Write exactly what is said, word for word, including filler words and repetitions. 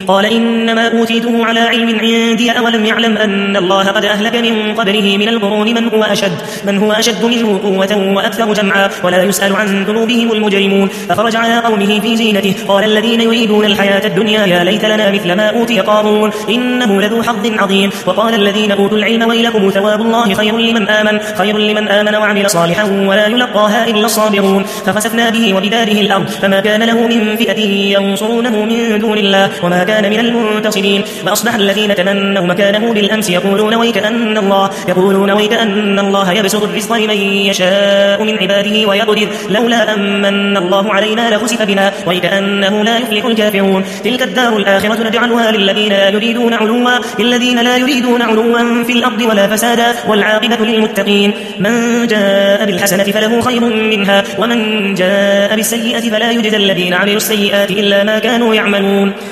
قال إنما أوتيته على علم عندي أولم يعلم أن الله قد أهلك من قبله من القرون من هو أشد, من هو أشد منه قوة وأكثر جمعا ولا يسأل عن ذنوبهم المجرمون. فخرج على قومه في زينته قال الذين يريدون الحياة الدنيا يا ليت لنا مثل ما أوتي قارون إنه لذو حظ عظيم. وقال الذين أوتوا العلم ويلكم ثواب الله خير لمن آمن, خير لمن آمن وعمل صالحا ولا يلقاها إلا الصابرون. فخسفنا به وبداره الأرض فما كان له من فئة ينصرونه من دون الله وما كان من المنتصرين. وأصبح الذين تمنوا مكانه بالأمس يقولون ويكأن الله, يقولون ويكأن الله يبسط الرزق لمن يشاء من عباده ويقدر لولا أمن الله علينا لخسف بنا ويكأنه لا يفلح الكافرون. تلك الدار الآخرة نجعلها للذين لا يريدون علوا, للذين لا يريدون علوا في الأرض ولا فسادا والعاقبة للمتقين. من جاء بالحسنة فله خير منها ومن جاء بالسيئة فلا يجزى الذين عملوا السيئات إلا ما كانوا يعملون.